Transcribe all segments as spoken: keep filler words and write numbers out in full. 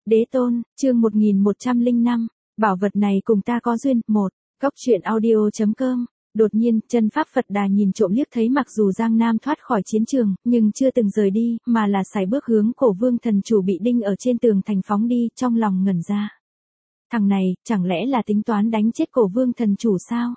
Đế tôn, chương một nghìn một trăm lẻ năm, bảo vật này cùng ta có duyên. Một. Cốc truyện audio.com. Đột nhiên, chân pháp Phật Đà nhìn trộm liếc thấy mặc dù Giang Nam thoát khỏi chiến trường, nhưng chưa từng rời đi, mà là sải bước hướng Cổ Vương thần chủ bị đinh ở trên tường thành phóng đi, trong lòng ngẩn ra. Thằng này, chẳng lẽ là tính toán đánh chết Cổ Vương thần chủ sao?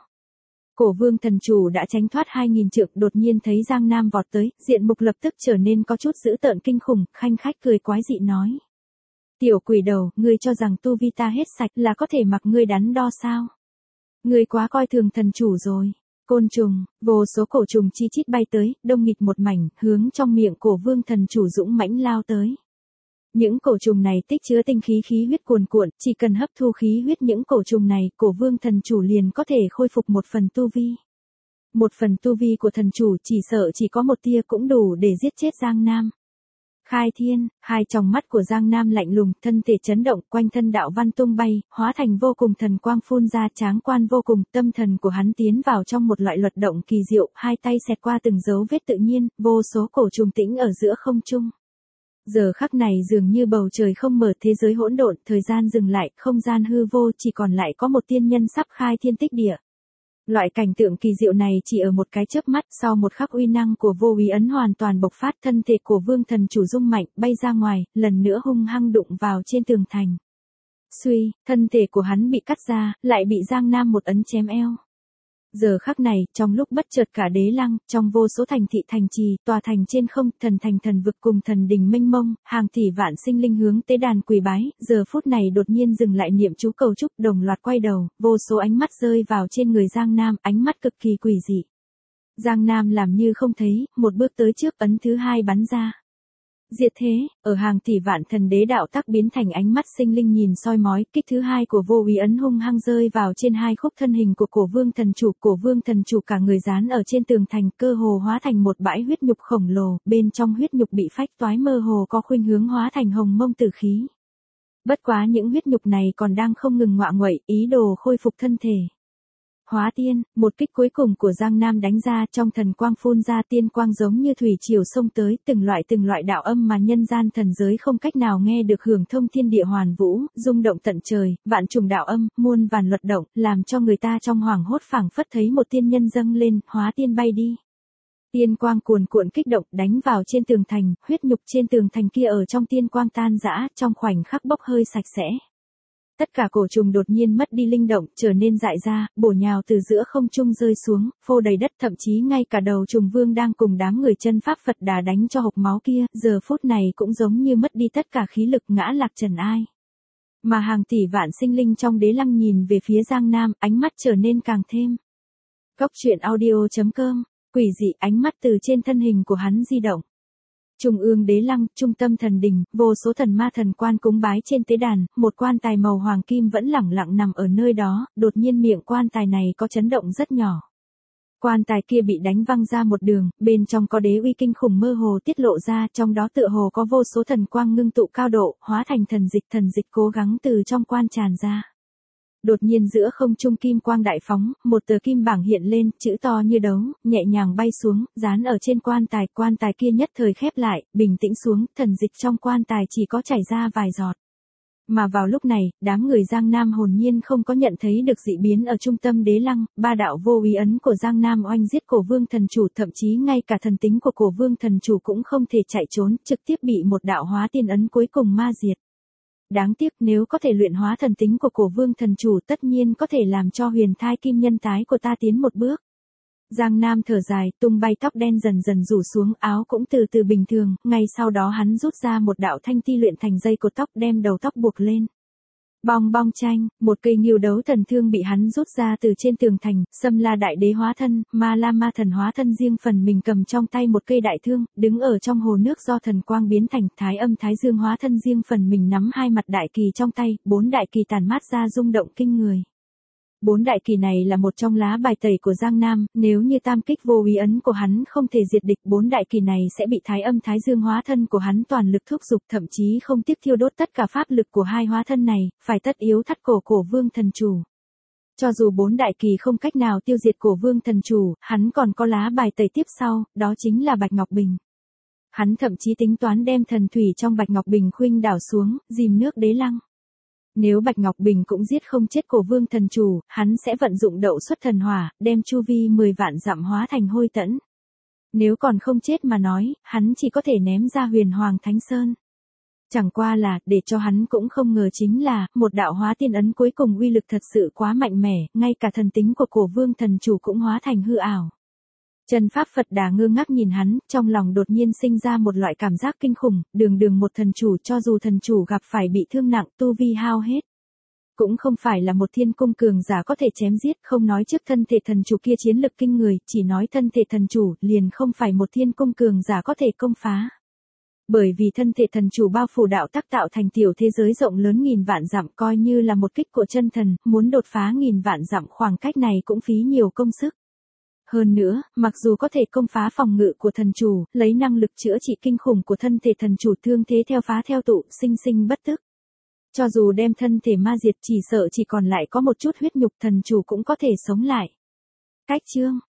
Cổ Vương thần chủ đã tránh thoát hai nghìn trượng, đột nhiên thấy Giang Nam vọt tới, diện mục lập tức trở nên có chút dữ tợn kinh khủng, khanh khách cười quái dị nói. Tiểu quỷ đầu, ngươi cho rằng tu vi ta hết sạch là có thể mặc ngươi đắn đo sao? Ngươi quá coi thường thần chủ rồi. Côn trùng, vô số cổ trùng chi chít bay tới, đông nghịt một mảnh, hướng trong miệng Cổ Vương thần chủ dũng mãnh lao tới. Những cổ trùng này tích chứa tinh khí khí huyết cuồn cuộn, chỉ cần hấp thu khí huyết những cổ trùng này, Cổ Vương thần chủ liền có thể khôi phục một phần tu vi. Một phần tu vi của thần chủ chỉ sợ chỉ có một tia cũng đủ để giết chết Giang Nam. Khai thiên, hai tròng mắt của Giang Nam lạnh lùng, thân thể chấn động, quanh thân đạo văn tung bay, hóa thành vô cùng thần quang phun ra, tráng quan vô cùng, tâm thần của hắn tiến vào trong một loại luật động kỳ diệu, hai tay xẹt qua từng dấu vết tự nhiên, vô số cổ trùng tĩnh ở giữa không trung. Giờ khắc này dường như bầu trời không mở, thế giới hỗn độn, thời gian dừng lại, không gian hư vô, chỉ còn lại có một tiên nhân sắp khai thiên tích địa. Loại cảnh tượng kỳ diệu này chỉ ở một cái chớp mắt, sau một khắc uy năng của vô úy ấn hoàn toàn bộc phát, thân thể của Vương thần chủ rung mạnh, bay ra ngoài, lần nữa hung hăng đụng vào trên tường thành. Suy, thân thể của hắn bị cắt ra, lại bị Giang Nam một ấn chém eo. Giờ khắc này, trong lúc bất chợt cả đế lăng, trong vô số thành thị thành trì, tòa thành trên không, thần thành thần vực cùng thần đình mênh mông, hàng tỷ vạn sinh linh hướng tế đàn quỳ bái, giờ phút này đột nhiên dừng lại niệm chú cầu chúc, đồng loạt quay đầu, vô số ánh mắt rơi vào trên người Giang Nam, ánh mắt cực kỳ quỷ dị. Giang Nam làm như không thấy, một bước tới trước, ấn thứ hai bắn ra. Diệt thế, ở hàng tỷ vạn thần đế đạo tắc biến thành ánh mắt sinh linh nhìn soi mói, kích thứ hai của vô úy ấn hung hăng rơi vào trên hai khúc thân hình của Cổ Vương thần chủ, Cổ Vương thần chủ cả người dán ở trên tường thành, cơ hồ hóa thành một bãi huyết nhục khổng lồ, bên trong huyết nhục bị phách toái mơ hồ có khuynh hướng hóa thành hồng mông tử khí. Bất quá những huyết nhục này còn đang không ngừng ngọa nguậy, ý đồ khôi phục thân thể. Hóa tiên, một kích cuối cùng của Giang Nam đánh ra, trong thần quang phun ra tiên quang giống như thủy triều xông tới, từng loại từng loại đạo âm mà nhân gian thần giới không cách nào nghe được, hưởng thông thiên địa hoàn vũ, rung động tận trời, vạn trùng đạo âm, muôn vàn luật động, làm cho người ta trong hoảng hốt phảng phất thấy một tiên nhân dâng lên, hóa tiên bay đi. Tiên quang cuồn cuộn kích động, đánh vào trên tường thành, huyết nhục trên tường thành kia ở trong tiên quang tan rã, trong khoảnh khắc bốc hơi sạch sẽ. Tất cả cổ trùng đột nhiên mất đi linh động, trở nên dại ra, bổ nhào từ giữa không trung rơi xuống, phô đầy đất, thậm chí ngay cả đầu trùng vương đang cùng đám người chân pháp Phật Đà đánh cho hộc máu kia, giờ phút này cũng giống như mất đi tất cả khí lực, ngã lạc trần ai. Mà hàng tỷ vạn sinh linh trong đế lăng nhìn về phía Giang Nam, ánh mắt trở nên càng thêm. Cốc truyện audio.com, quỷ dị, ánh mắt từ trên thân hình của hắn di động. Trung ương đế lăng, trung tâm thần đình, vô số thần ma thần quan cúng bái trên tế đàn, một quan tài màu hoàng kim vẫn lẳng lặng nằm ở nơi đó, đột nhiên miệng quan tài này có chấn động rất nhỏ. Quan tài kia bị đánh văng ra một đường, bên trong có đế uy kinh khủng mơ hồ tiết lộ ra, trong đó tựa hồ có vô số thần quang ngưng tụ cao độ, hóa thành thần dịch, thần dịch cố gắng từ trong quan tràn ra. Đột nhiên giữa không trung kim quang đại phóng, một tờ kim bảng hiện lên, chữ to như đấu, nhẹ nhàng bay xuống, dán ở trên quan tài, quan tài kia nhất thời khép lại, bình tĩnh xuống, thần dịch trong quan tài chỉ có chảy ra vài giọt. Mà vào lúc này, đám người Giang Nam hồn nhiên không có nhận thấy được dị biến ở trung tâm đế lăng, ba đạo vô úy ấn của Giang Nam oanh giết Cổ Vương thần chủ, thậm chí ngay cả thần tính của Cổ Vương thần chủ cũng không thể chạy trốn, trực tiếp bị một đạo hóa tiên ấn cuối cùng ma diệt. Đáng tiếc, nếu có thể luyện hóa thần tính của Cổ Vương thần chủ tất nhiên có thể làm cho huyền thai kim nhân tái của ta tiến một bước. Giang Nam thở dài, tung bay tóc đen dần dần rủ xuống, áo cũng từ từ bình thường, ngay sau đó hắn rút ra một đạo thanh ti luyện thành dây cột tóc, đem đầu tóc buộc lên. Bong bong chanh, một cây nghiêu đấu thần thương bị hắn rút ra từ trên tường thành, Xâm La đại đế hóa thân, Ma La ma thần hóa thân riêng phần mình cầm trong tay một cây đại thương, đứng ở trong hồ nước do thần quang biến thành, Thái Âm Thái Dương hóa thân riêng phần mình nắm hai mặt đại kỳ trong tay, bốn đại kỳ tản mát ra rung động kinh người. Bốn đại kỳ này là một trong lá bài tẩy của Giang Nam, nếu như tam kích vô úy ấn của hắn không thể diệt địch, bốn đại kỳ này sẽ bị Thái Âm Thái Dương hóa thân của hắn toàn lực thúc giục, thậm chí không tiếc thiêu đốt tất cả pháp lực của hai hóa thân này, phải tất yếu thắt cổ Cổ Vương thần chủ. Cho dù bốn đại kỳ không cách nào tiêu diệt Cổ Vương thần chủ, hắn còn có lá bài tẩy tiếp sau, đó chính là Bạch Ngọc Bình. Hắn thậm chí tính toán đem thần thủy trong Bạch Ngọc Bình khuynh đảo xuống, dìm nước đế lăng. Nếu Bạch Ngọc Bình cũng giết không chết Cổ Vương thần chủ, hắn sẽ vận dụng đậu xuất thần hỏa, đem chu vi mười vạn dặm hóa thành hôi tẫn. Nếu còn không chết mà nói, hắn chỉ có thể ném ra Huyền Hoàng Thánh Sơn. Chẳng qua là, để cho hắn cũng không ngờ chính là, một đạo hóa tiên ấn cuối cùng uy lực thật sự quá mạnh mẽ, ngay cả thần tính của Cổ Vương thần chủ cũng hóa thành hư ảo. Chân Pháp Phật Đà ngơ ngác nhìn hắn, trong lòng đột nhiên sinh ra một loại cảm giác kinh khủng, đường đường một thần chủ cho dù thần chủ gặp phải bị thương nặng, tu vi hao hết. Cũng không phải là một thiên cung cường giả có thể chém giết, không nói trước thân thể thần chủ kia chiến lực kinh người, chỉ nói thân thể thần chủ, liền không phải một thiên cung cường giả có thể công phá. Bởi vì thân thể thần chủ bao phủ đạo tắc tạo thành tiểu thế giới rộng lớn nghìn vạn dặm coi như là một kích của chân thần, muốn đột phá nghìn vạn dặm khoảng cách này cũng phí nhiều công sức. Hơn nữa, mặc dù có thể công phá phòng ngự của thần chủ, lấy năng lực chữa trị kinh khủng của thân thể thần chủ thương thế theo phá theo tụ, sinh sinh bất tức. Cho dù đem thân thể ma diệt chỉ sợ chỉ còn lại có một chút huyết nhục thần chủ cũng có thể sống lại. Cách chương